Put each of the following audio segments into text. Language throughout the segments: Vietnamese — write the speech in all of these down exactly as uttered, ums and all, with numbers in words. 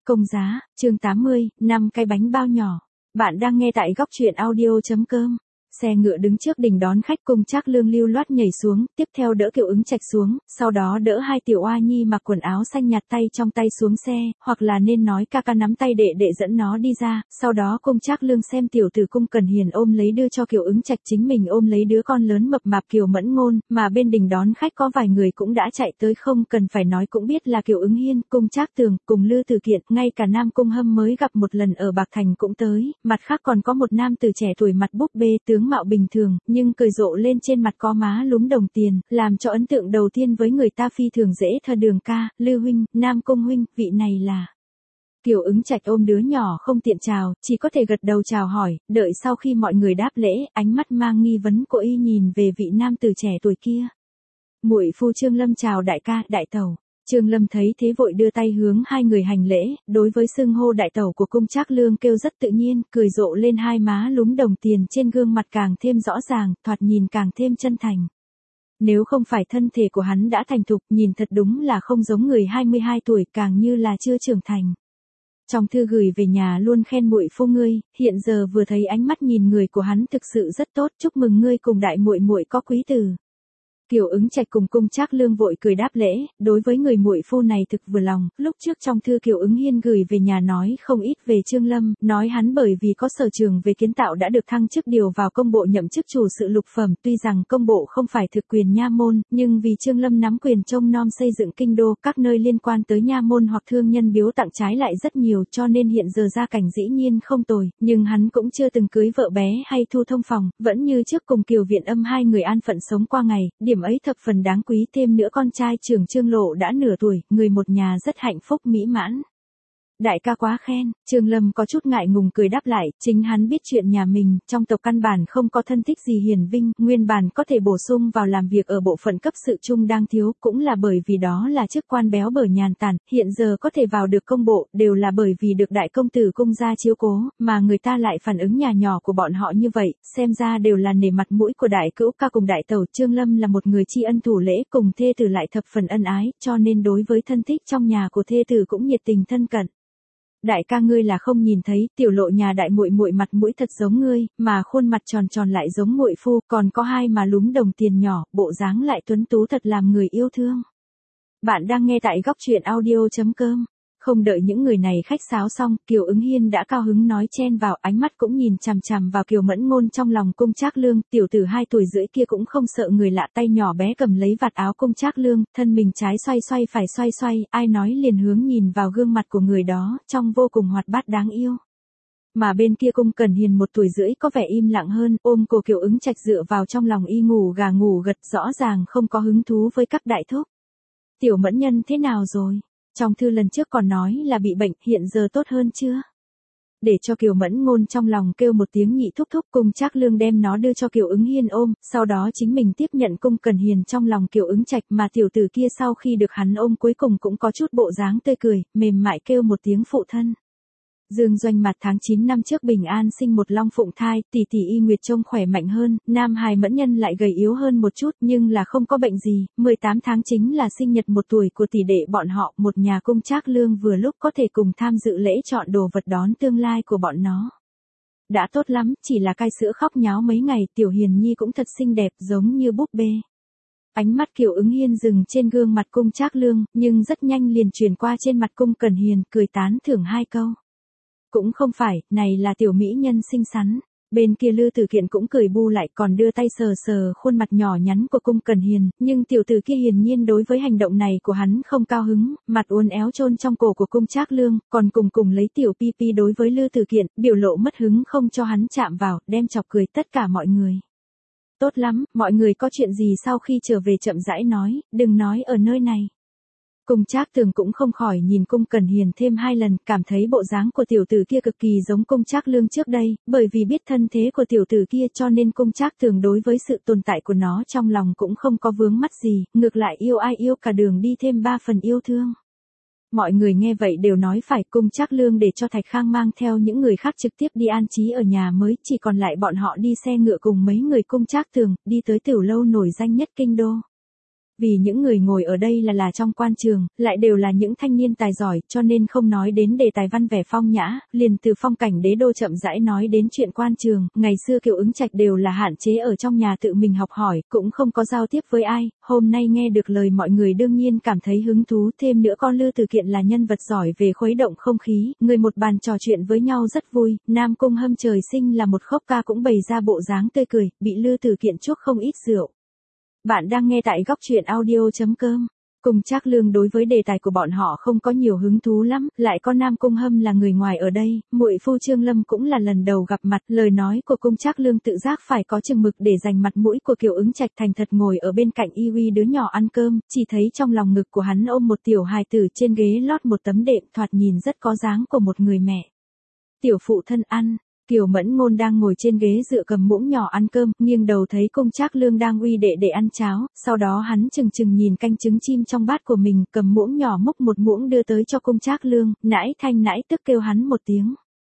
Công giá, chương tám mươi, năm cái bánh bao nhỏ. Bạn đang nghe tại góc truyện audio.com. Xe ngựa đứng trước đình đón khách, Cung Trác Lương lưu loát nhảy xuống, tiếp theo đỡ Kiều Ứng Trạch xuống, sau đó đỡ hai tiểu oa nhi mặc quần áo xanh nhạt tay trong tay xuống xe, hoặc là nên nói ca ca nắm tay đệ đệ dẫn nó đi ra, sau đó Cung Trác Lương xem tiểu tử Cung Cần Hiền ôm lấy đưa cho Kiều Ứng Trạch, chính mình ôm lấy đứa con lớn mập mạp Kiều Mẫn Ngôn, mà bên đình đón khách có vài người cũng đã chạy tới, không cần phải nói cũng biết là Kiều Ứng Hiên, Cung Trác Tường, cùng Lư Tử Kiện, ngay cả Nam Cung Hâm mới gặp một lần ở Bạc Thành cũng tới, mặt khác còn có một nam tử trẻ tuổi mặt búp bê, tướng mạo bình thường, nhưng cười rộ lên trên mặt có má lúm đồng tiền, làm cho ấn tượng đầu tiên với người ta phi thường dễ thơ. Đường ca, Lư huynh, Nam Cung huynh, vị này là... Kiều Ứng Trạch ôm đứa nhỏ không tiện chào, chỉ có thể gật đầu chào hỏi, đợi sau khi mọi người đáp lễ, ánh mắt mang nghi vấn của y nhìn về vị nam tử trẻ tuổi kia. Muội phu Trương Lâm chào đại ca, đại tẩu. Trương Lâm thấy thế vội đưa tay hướng hai người hành lễ, đối với xưng hô đại tẩu của Cung Trác Lương kêu rất tự nhiên, cười rộ lên hai má lúm đồng tiền trên gương mặt càng thêm rõ ràng, thoạt nhìn càng thêm chân thành. Nếu không phải thân thể của hắn đã thành thục, nhìn thật đúng là không giống người hai mươi hai tuổi, càng như là chưa trưởng thành. Trong thư gửi về nhà luôn khen muội phu ngươi, hiện giờ vừa thấy ánh mắt nhìn người của hắn thực sự rất tốt, chúc mừng ngươi cùng đại muội muội có quý tử. Kiều Ứng Trạch cùng Cung Trác Lương vội cười đáp lễ, đối với người muội phu này thực vừa lòng, lúc trước trong thư Kiều Ứng Hiên gửi về nhà nói không ít về Trương Lâm, nói hắn bởi vì có sở trường về kiến tạo đã được thăng chức điều vào công bộ nhậm chức chủ sự lục phẩm, tuy rằng công bộ không phải thực quyền nha môn, nhưng vì Trương Lâm nắm quyền trông nom xây dựng kinh đô, các nơi liên quan tới nha môn hoặc thương nhân biếu tặng trái lại rất nhiều, cho nên hiện giờ gia cảnh dĩ nhiên không tồi, nhưng hắn cũng chưa từng cưới vợ bé hay thu thông phòng, vẫn như trước cùng Kiều Viện Âm hai người an phận sống qua ngày, điểm ấy thập phần đáng quý, thêm nữa con trai trưởng Trương Lộ đã nửa tuổi, người một nhà rất hạnh phúc mỹ mãn. Đại ca quá khen, Trương Lâm có chút ngại ngùng cười đáp lại, chính hắn biết chuyện nhà mình, trong tộc căn bản không có thân thích gì hiển vinh, nguyên bản có thể bổ sung vào làm việc ở bộ phận cấp sự trung đang thiếu, cũng là bởi vì đó là chức quan béo bở nhàn tản, hiện giờ có thể vào được công bộ, đều là bởi vì được đại công tử Cung gia chiếu cố, mà người ta lại phản ứng nhà nhỏ của bọn họ như vậy, xem ra đều là nể mặt mũi của đại cữu ca cùng đại tẩu. Trương Lâm là một người tri ân thủ lễ, cùng thê tử lại thập phần ân ái, cho nên đối với thân thích trong nhà của thê tử cũng nhiệt tình thân cận. Đại ca ngươi là không nhìn thấy, tiểu Lộ nhà đại muội muội mặt mũi thật giống ngươi, mà khuôn mặt tròn tròn lại giống muội phu, còn có hai má lúm đồng tiền nhỏ, bộ dáng lại tuấn tú thật làm người yêu thương. Bạn đang nghe tại góc truyện audio.com. Không đợi những người này khách sáo xong, Kiều Ứng Hiên đã cao hứng nói chen vào, ánh mắt cũng nhìn chằm chằm vào Kiều Mẫn Ngôn trong lòng Cung Trác Lương, tiểu tử hai tuổi rưỡi kia cũng không sợ người lạ, tay nhỏ bé cầm lấy vạt áo Cung Trác Lương, thân mình trái xoay xoay phải xoay xoay, ai nói liền hướng nhìn vào gương mặt của người đó, trong vô cùng hoạt bát đáng yêu. Mà bên kia Cung Cần Hiền một tuổi rưỡi có vẻ im lặng hơn, ôm cổ Kiều Ứng Trạch dựa vào trong lòng y ngủ gà ngủ gật, rõ ràng không có hứng thú với các đại thúc. Tiểu Mẫn Nhân thế nào rồi? Trong thư lần trước còn nói là bị bệnh, hiện giờ tốt hơn chưa? Để cho Kiều Mẫn Ngôn trong lòng kêu một tiếng nhị thúc thúc, Cung Trác Lương đem nó đưa cho Kiều Ứng Hiên ôm, sau đó chính mình tiếp nhận Cung Cần Hiền trong lòng Kiều Ứng Trạch, mà tiểu tử kia sau khi được hắn ôm cuối cùng cũng có chút bộ dáng tươi cười, mềm mại kêu một tiếng phụ thân. Dương Doanh Mặt tháng chín năm trước bình an sinh một long phụng thai, tỷ tỷ Y Nguyệt trông khỏe mạnh hơn, Nam hài Mẫn Nhân lại gầy yếu hơn một chút, nhưng là không có bệnh gì, mười tám tháng chính là sinh nhật một tuổi của tỷ đệ bọn họ, một nhà Cung Trác Lương vừa lúc có thể cùng tham dự lễ chọn đồ vật đón tương lai của bọn nó. Đã tốt lắm, chỉ là cai sữa khóc nháo mấy ngày, Tiểu Hiền Nhi cũng thật xinh đẹp giống như búp bê. Ánh mắt Kiều Ứng Hiên dừng trên gương mặt Cung Trác Lương, nhưng rất nhanh liền chuyển qua trên mặt Cung Cần Hiền, cười tán thưởng hai câu. Cũng không phải, này là tiểu mỹ nhân xinh xắn. Bên kia Lư Tử Kiện cũng cười bu lại, còn đưa tay sờ sờ khuôn mặt nhỏ nhắn của Cung Cần Hiền, nhưng tiểu tử kia hiển nhiên đối với hành động này của hắn không cao hứng, mặt uốn éo chôn trong cổ của Cung Trác Lương, còn cùng cùng lấy tiểu pi pi đối với Lư Tử Kiện, biểu lộ mất hứng không cho hắn chạm vào, đem chọc cười tất cả mọi người. Tốt lắm, mọi người có chuyện gì sau khi trở về chậm rãi nói, đừng nói ở nơi này. Cung Trác Tường cũng không khỏi nhìn Cung Cần Hiền thêm hai lần, cảm thấy bộ dáng của tiểu tử kia cực kỳ giống Cung Trác Lương trước đây, bởi vì biết thân thế của tiểu tử kia cho nên Cung Trác Tường đối với sự tồn tại của nó trong lòng cũng không có vướng mắt gì, ngược lại yêu ai yêu cả đường đi thêm ba phần yêu thương. Mọi người nghe vậy đều nói phải, Cung Trác Lương để cho Thạch Khang mang theo những người khác trực tiếp đi an trí ở nhà mới, chỉ còn lại bọn họ đi xe ngựa cùng mấy người Cung Trác Tường, đi tới tiểu lâu nổi danh nhất kinh đô. Vì những người ngồi ở đây là là trong quan trường, lại đều là những thanh niên tài giỏi, cho nên không nói đến đề tài văn vẻ phong nhã, liền từ phong cảnh đế đô chậm rãi nói đến chuyện quan trường, ngày xưa Kiều Ứng Trạch đều là hạn chế ở trong nhà tự mình học hỏi, cũng không có giao tiếp với ai, hôm nay nghe được lời mọi người đương nhiên cảm thấy hứng thú, thêm nữa con Lư Từ Kiện là nhân vật giỏi về khuấy động không khí, người một bàn trò chuyện với nhau rất vui, Nam Cung Hâm trời sinh là một khốc ca cũng bày ra bộ dáng tươi cười, bị Lư Từ Kiện chuốc không ít rượu. Bạn đang nghe tại góc truyện audio.com. Cùng Trác Lương đối với đề tài của bọn họ không có nhiều hứng thú lắm, lại có Nam Cung Hâm là người ngoài ở đây, muội phu Trương Lâm cũng là lần đầu gặp mặt, lời nói của cung Trác Lương tự giác phải có chừng mực để dành mặt mũi của Kiều Ứng Trạch thành thật ngồi ở bên cạnh y uy đứa nhỏ ăn cơm, chỉ thấy trong lòng ngực của hắn ôm một tiểu hài tử trên ghế lót một tấm đệm thoạt nhìn rất có dáng của một người mẹ. Tiểu phụ thân ăn. Kiều Mẫn Ngôn đang ngồi trên ghế dựa cầm muỗng nhỏ ăn cơm, nghiêng đầu thấy cung Trác Lương đang uy đệ để ăn cháo, sau đó hắn chừng chừng nhìn canh trứng chim trong bát của mình, cầm muỗng nhỏ múc một muỗng đưa tới cho cung Trác Lương, nãi thanh nãi tức kêu hắn một tiếng.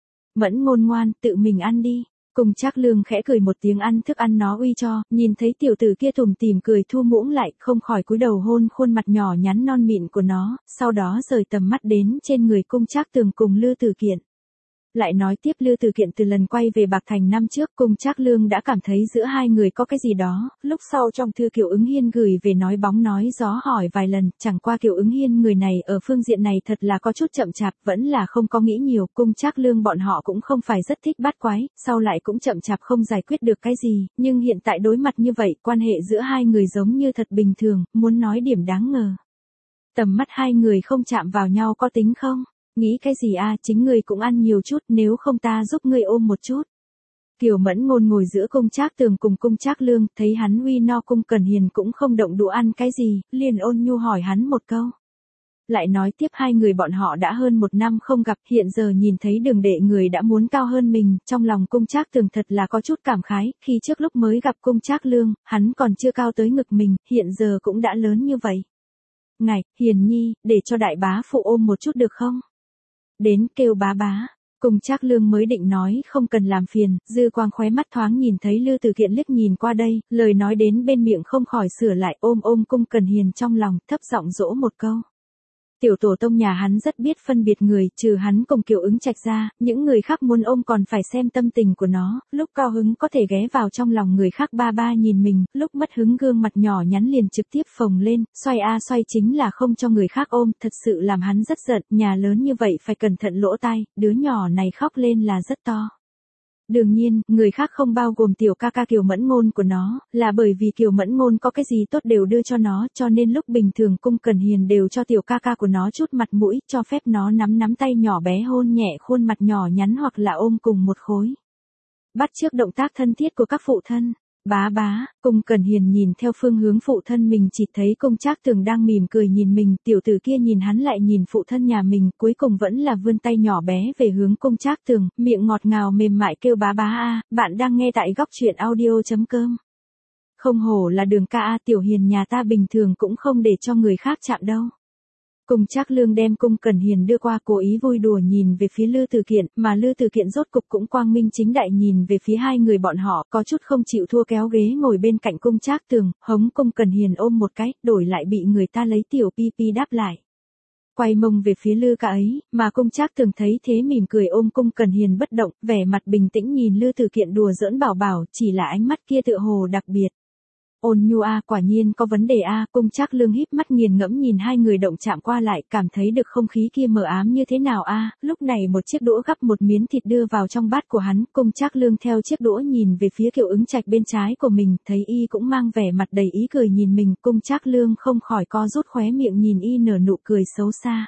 Mẫn Ngôn ngoan, tự mình ăn đi. Cung Trác Lương khẽ cười một tiếng ăn thức ăn nó uy cho, nhìn thấy tiểu tử kia tủm tỉm cười thu muỗng lại, không khỏi cúi đầu hôn khuôn mặt nhỏ nhắn non mịn của nó, sau đó rời tầm mắt đến trên người cung Trác Tường cùng Lư Từ Kiện. Lại nói tiếp Lư Từ Kiện từ lần quay về Bạc Thành năm trước cung Trác Lương đã cảm thấy giữa hai người có cái gì đó, lúc sau trong thư Kiều Ứng Hiên gửi về nói bóng nói gió hỏi vài lần, chẳng qua Kiều Ứng Hiên người này ở phương diện này thật là có chút chậm chạp, vẫn là không có nghĩ nhiều, cung Trác Lương bọn họ cũng không phải rất thích bắt quái, sau lại cũng chậm chạp không giải quyết được cái gì, nhưng hiện tại đối mặt như vậy, quan hệ giữa hai người giống như thật bình thường, muốn nói điểm đáng ngờ. Tầm mắt hai người không chạm vào nhau có tính không? Nghĩ cái gì a, chính ngươi cũng ăn nhiều chút, nếu không ta giúp ngươi ôm một chút. Kiều Mẫn Ngôn ngồi giữa cung Trác Tường cùng cung Trác Lương, thấy hắn uy no cung Cẩn Hiền cũng không động đũa ăn cái gì, liền ôn nhu hỏi hắn một câu. Lại nói tiếp hai người bọn họ đã hơn một năm không gặp, hiện giờ nhìn thấy Đường đệ người đã muốn cao hơn mình, trong lòng cung Trác Tường thật là có chút cảm khái, khi trước lúc mới gặp cung Trác Lương, hắn còn chưa cao tới ngực mình, hiện giờ cũng đã lớn như vậy. Ngài, Hiền Nhi, để cho đại bá phụ ôm một chút được không? Đến kêu bá bá, cung Trác Lương mới định nói không cần làm phiền, dư quang khóe mắt thoáng nhìn thấy Lư Từ Kiện liếc nhìn qua đây, lời nói đến bên miệng không khỏi sửa lại, ôm ôm cung Cẩn Hiền trong lòng, thấp giọng dỗ một câu. Tiểu tổ tông nhà hắn rất biết phân biệt người, trừ hắn cùng Kiều Ứng Trạch ra, những người khác muốn ôm còn phải xem tâm tình của nó, lúc cao hứng có thể ghé vào trong lòng người khác ba ba nhìn mình, lúc mất hứng gương mặt nhỏ nhắn liền trực tiếp phồng lên, xoay a xoay chính là không cho người khác ôm, thật sự làm hắn rất giận, nhà lớn như vậy phải cẩn thận lỗ tai, đứa nhỏ này khóc lên là rất to. Đương nhiên, người khác không bao gồm tiểu ca ca Kiều Mẫn Ngôn của nó, là bởi vì Kiều Mẫn Ngôn có cái gì tốt đều đưa cho nó, cho nên lúc bình thường cung Cẩn Hiền đều cho tiểu ca ca của nó chút mặt mũi, cho phép nó nắm nắm tay nhỏ bé hôn nhẹ khuôn mặt nhỏ nhắn hoặc là ôm cùng một khối. Bắt chước động tác thân thiết của các phụ thân. Bá bá, cung Cẩn Hiền nhìn theo phương hướng phụ thân mình chỉ thấy cung Trác Tường đang mỉm cười nhìn mình, tiểu tử kia nhìn hắn lại nhìn phụ thân nhà mình, cuối cùng vẫn là vươn tay nhỏ bé về hướng cung Trác Tường, miệng ngọt ngào mềm mại kêu bá bá a, bạn đang nghe tại góc truyện audio.com. Không hổ là Đường ca a, tiểu Hiền nhà ta bình thường cũng không để cho người khác chạm đâu. Cung Trác Lương đem cung Cẩn Hiền đưa qua cố ý vui đùa nhìn về phía Lư Từ Kiện, mà Lư Từ Kiện rốt cục cũng quang minh chính đại nhìn về phía hai người bọn họ, có chút không chịu thua kéo ghế ngồi bên cạnh cung Trác Tường, hống cung Cẩn Hiền ôm một cái, đổi lại bị người ta lấy tiểu pi pi đáp lại. Quay mông về phía Lư ca ấy, mà cung Trác Tường thấy thế mỉm cười ôm cung Cẩn Hiền bất động, vẻ mặt bình tĩnh nhìn Lư Từ Kiện đùa giỡn bảo bảo, chỉ là ánh mắt kia tựa hồ đặc biệt. Ôn nhu a, quả nhiên có vấn đề a, cung Trác Lương híp mắt nghiền ngẫm nhìn hai người động chạm qua lại, cảm thấy được không khí kia mờ ám như thế nào a, lúc này một chiếc đũa gắp một miếng thịt đưa vào trong bát của hắn, cung Trác Lương theo chiếc đũa nhìn về phía Kiều Ứng Trạch bên trái của mình, thấy y cũng mang vẻ mặt đầy ý cười nhìn mình, cung Trác Lương không khỏi co rút khóe miệng nhìn y nở nụ cười xấu xa.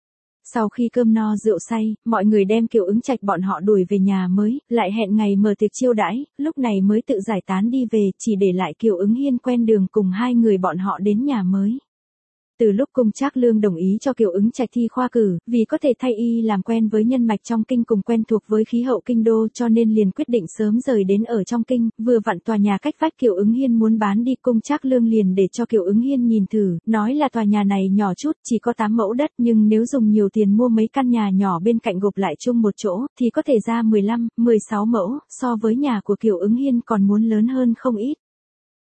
Sau khi cơm no rượu say, mọi người đem Kiều Ứng Trạch bọn họ đuổi về nhà mới, lại hẹn ngày mở tiệc chiêu đãi, lúc này mới tự giải tán đi về, chỉ để lại Kiều Ứng Hiên quen đường cùng hai người bọn họ đến nhà mới. Từ lúc cung Trác Lương đồng ý cho Kiều Ứng Trạch thi khoa cử, vì có thể thay y làm quen với nhân mạch trong kinh cùng quen thuộc với khí hậu kinh đô cho nên liền quyết định sớm rời đến ở trong kinh, vừa vặn tòa nhà cách vách Kiều Ứng Hiên muốn bán đi, cung Trác Lương liền để cho Kiều Ứng Hiên nhìn thử, nói là tòa nhà này nhỏ chút, chỉ có tám mẫu đất, nhưng nếu dùng nhiều tiền mua mấy căn nhà nhỏ bên cạnh gộp lại chung một chỗ, thì có thể ra mười lăm, mười sáu mẫu, so với nhà của Kiều Ứng Hiên còn muốn lớn hơn không ít.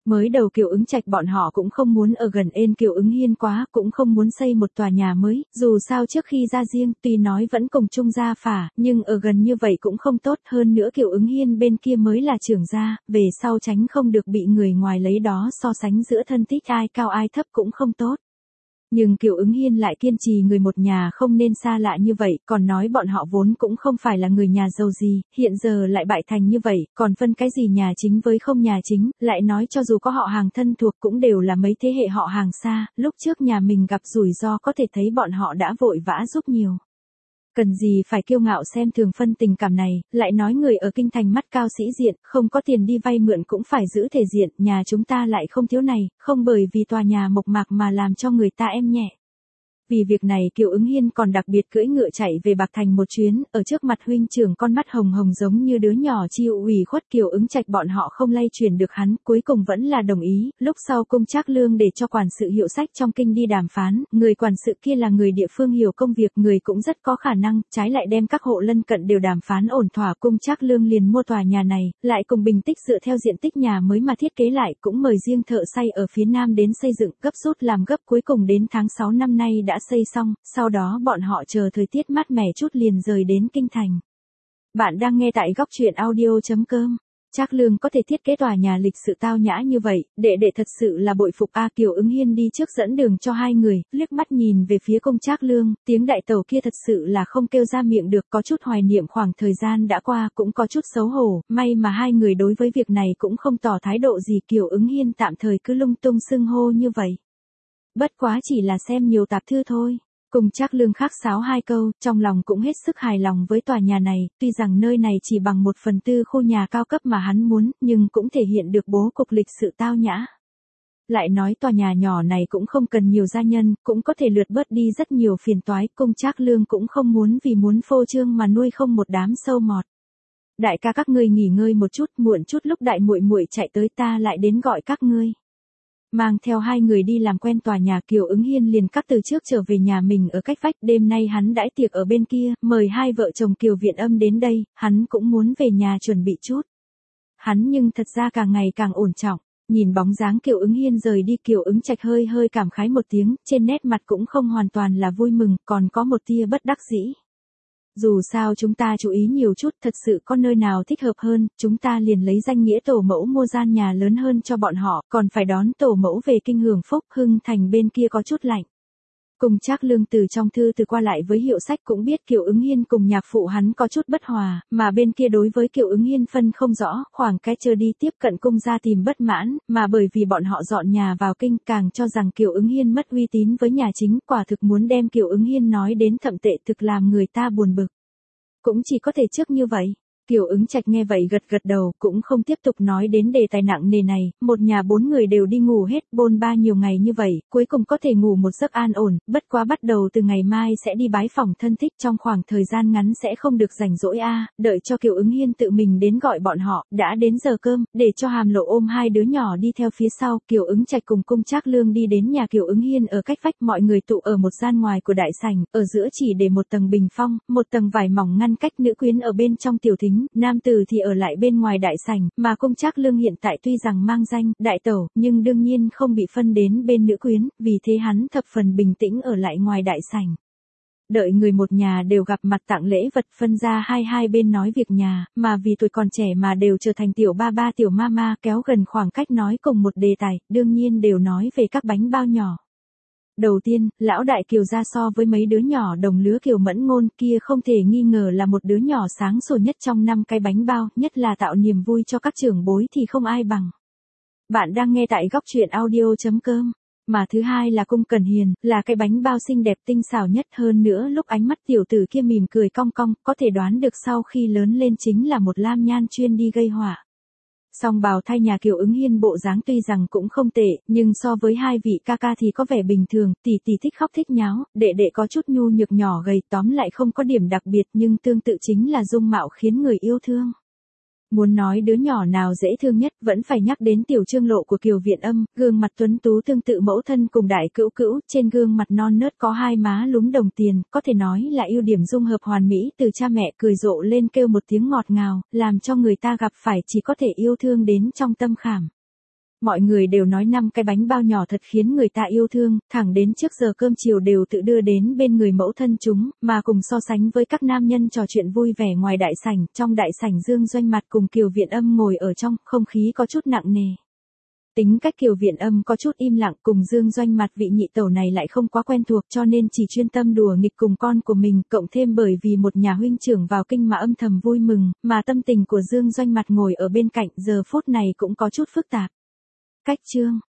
Mới đầu Kiều Ứng Trạch bọn họ cũng không muốn ở gần ên Kiều Ứng Hiên quá, cũng không muốn xây một tòa nhà mới, dù sao trước khi ra riêng, tuy nói vẫn cùng chung gia phả, nhưng ở gần như vậy cũng không tốt, hơn nữa Kiều Ứng Hiên bên kia mới là trưởng gia, về sau tránh không được bị người ngoài lấy đó so sánh giữa thân thích ai cao ai thấp cũng không tốt. Nhưng Kiều Ứng Hiên lại kiên trì người một nhà không nên xa lạ như vậy, còn nói bọn họ vốn cũng không phải là người nhà giàu gì, hiện giờ lại bại thành như vậy, còn phân cái gì nhà chính với không nhà chính, lại nói cho dù có họ hàng thân thuộc cũng đều là mấy thế hệ họ hàng xa, lúc trước nhà mình gặp rủi ro có thể thấy bọn họ đã vội vã giúp nhiều. Cần gì phải kiêu ngạo xem thường phân tình cảm này, lại nói người ở kinh thành mắt cao sĩ diện, không có tiền đi vay mượn cũng phải giữ thể diện, nhà chúng ta lại không thiếu này, không bởi vì tòa nhà mộc mạc mà làm cho người ta em nhẹ. Vì việc này Kiều Ứng Hiên còn đặc biệt cưỡi ngựa chạy về Bạc Thành một chuyến, ở trước mặt huynh trưởng con mắt hồng hồng giống như đứa nhỏ chịu ủy khuất Kiều Ứng Trạch bọn họ không lay chuyển được hắn, cuối cùng vẫn là đồng ý, lúc sau Cung Trác Lương để cho quản sự hiệu sách trong kinh đi đàm phán, người quản sự kia là người địa phương hiểu công việc, người cũng rất có khả năng, trái lại đem các hộ lân cận đều đàm phán ổn thỏa, Cung Trác Lương liền mua tòa nhà này, lại cùng Bình Tích dựa theo diện tích nhà mới mà thiết kế lại, cũng mời riêng thợ xây ở phía nam đến xây dựng, gấp rút làm gấp, cuối cùng đến tháng sáu năm nay đã xây xong, sau đó bọn họ chờ thời tiết mát mẻ chút liền rời đến kinh thành. Bạn đang nghe tại góc truyện audio chấm com. Trác Lương có thể thiết kế tòa nhà lịch sự tao nhã như vậy, đệ đệ thật sự là bội phục a. Kiều Ứng Hiên đi trước dẫn đường cho hai người, liếc mắt nhìn về phía Cung Trác Lương, tiếng đại tẩu kia thật sự là không kêu ra miệng được, có chút hoài niệm khoảng thời gian đã qua, cũng có chút xấu hổ, may mà hai người đối với việc này cũng không tỏ thái độ gì, Kiều Ứng Hiên tạm thời cứ lung tung xưng hô như vậy. Bất quá chỉ là xem nhiều tạp thư thôi. Cung Trác Lương khác sáo hai câu, trong lòng cũng hết sức hài lòng với tòa nhà này, tuy rằng nơi này chỉ bằng một phần tư khu nhà cao cấp mà hắn muốn, nhưng cũng thể hiện được bố cục lịch sự tao nhã. Lại nói tòa nhà nhỏ này cũng không cần nhiều gia nhân, cũng có thể lượt bớt đi rất nhiều phiền toái, Cung Trác Lương cũng không muốn vì muốn phô trương mà nuôi không một đám sâu mọt. Đại ca các ngươi nghỉ ngơi một chút, muộn chút lúc đại muội muội chạy tới ta lại đến gọi các ngươi. Mang theo hai người đi làm quen tòa nhà, Kiều Ứng Hiên liền cắt từ trước trở về nhà mình ở cách vách, đêm nay hắn đãi tiệc ở bên kia, mời hai vợ chồng Kiều Viện Âm đến đây, hắn cũng muốn về nhà chuẩn bị chút. Hắn nhưng thật ra càng ngày càng ổn trọng, nhìn bóng dáng Kiều Ứng Hiên rời đi, Kiều Ứng Trạch hơi hơi cảm khái một tiếng, trên nét mặt cũng không hoàn toàn là vui mừng, còn có một tia bất đắc dĩ. Dù sao chúng ta chú ý nhiều chút, thật sự có nơi nào thích hợp hơn, chúng ta liền lấy danh nghĩa tổ mẫu mua gian nhà lớn hơn cho bọn họ, còn phải đón tổ mẫu về kinh hưởng phúc. Hưng Thành bên kia có chút lạnh. Cung Trác Lương từ trong thư từ qua lại với hiệu sách cũng biết Kiều Ứng Hiên cùng nhạc phụ hắn có chút bất hòa, mà bên kia đối với Kiều Ứng Hiên phân không rõ, khoảng cách chờ đi tiếp cận cung gia tìm bất mãn, mà bởi vì bọn họ dọn nhà vào kinh càng cho rằng Kiều Ứng Hiên mất uy tín với nhà chính, quả thực muốn đem Kiều Ứng Hiên nói đến thậm tệ, thực làm người ta buồn bực. Cũng chỉ có thể trước như vậy. Kiều Ứng Trạch nghe vậy gật gật đầu, cũng không tiếp tục nói đến đề tài nặng nề này, một nhà bốn người đều đi ngủ hết, bôn ba nhiều ngày như vậy, cuối cùng có thể ngủ một giấc an ổn, bất quá bắt đầu từ ngày mai sẽ đi bái phỏng thân thích, trong khoảng thời gian ngắn sẽ không được rảnh rỗi a. Đợi cho Kiều Ứng Hiên tự mình đến gọi bọn họ, đã đến giờ cơm, để cho Hàm Lộ ôm hai đứa nhỏ đi theo phía sau, Kiều Ứng Trạch cùng Cung Trác Lương đi đến nhà Kiều Ứng Hiên ở cách vách, mọi người tụ ở một gian ngoài của đại sảnh, ở giữa chỉ để một tầng bình phong, một tầng vải mỏng ngăn cách, nữ quyến ở bên trong tiểu thính, nam tử thì ở lại bên ngoài đại sảnh, mà Cung Trác Lương hiện tại tuy rằng mang danh đại tẩu, nhưng đương nhiên không bị phân đến bên nữ quyến, vì thế hắn thập phần bình tĩnh ở lại ngoài đại sảnh. Đợi người một nhà đều gặp mặt tặng lễ vật, phân ra hai hai bên nói việc nhà, mà vì tuổi còn trẻ mà đều trở thành tiểu ba ba tiểu mama, kéo gần khoảng cách nói cùng một đề tài, đương nhiên đều nói về các bánh bao nhỏ. Đầu tiên, lão đại Kiều gia so với mấy đứa nhỏ đồng lứa Kiều Mẫn Ngôn kia không thể nghi ngờ là một đứa nhỏ sáng sủa nhất trong năm cái bánh bao, nhất là tạo niềm vui cho các trưởng bối thì không ai bằng. Bạn đang nghe tại góc truyện audio chấm com. Mà thứ hai là Cung Cần Hiền, là cái bánh bao xinh đẹp tinh xảo nhất, hơn nữa lúc ánh mắt tiểu tử kia mỉm cười cong cong, có thể đoán được sau khi lớn lên chính là một lam nhan chuyên đi gây họa. Song bào thai nhà Kiều Ứng Hiên bộ dáng tuy rằng cũng không tệ, nhưng so với hai vị ca ca thì có vẻ bình thường, tỷ tỷ thích khóc thích nháo, đệ đệ có chút nhu nhược nhỏ gầy, tóm lại không có điểm đặc biệt, nhưng tương tự chính là dung mạo khiến người yêu thương. Muốn nói đứa nhỏ nào dễ thương nhất, vẫn phải nhắc đến tiểu Trương Lộ của Kiều Viện Âm, gương mặt tuấn tú tương tự mẫu thân cùng đại cữu cữu, trên gương mặt non nớt có hai má lúm đồng tiền, có thể nói là ưu điểm dung hợp hoàn mỹ, từ cha mẹ cười rộ lên kêu một tiếng ngọt ngào, làm cho người ta gặp phải chỉ có thể yêu thương đến trong tâm khảm. Mọi người đều nói năm cái bánh bao nhỏ thật khiến người ta yêu thương, thẳng đến trước giờ cơm chiều đều tự đưa đến bên người mẫu thân chúng, mà cùng so sánh với các nam nhân trò chuyện vui vẻ ngoài đại sảnh. Trong đại sảnh Dương Doanh Mặt cùng Kiều Viện Âm ngồi ở trong, không khí có chút nặng nề. Tính cách Kiều Viện Âm có chút im lặng, cùng Dương Doanh Mặt vị nhị tẩu này lại không quá quen thuộc, cho nên chỉ chuyên tâm đùa nghịch cùng con của mình, cộng thêm bởi vì một nhà huynh trưởng vào kinh mà âm thầm vui mừng, mà tâm tình của Dương Doanh Mặt ngồi ở bên cạnh giờ phút này cũng có chút phức tạp. Cách chương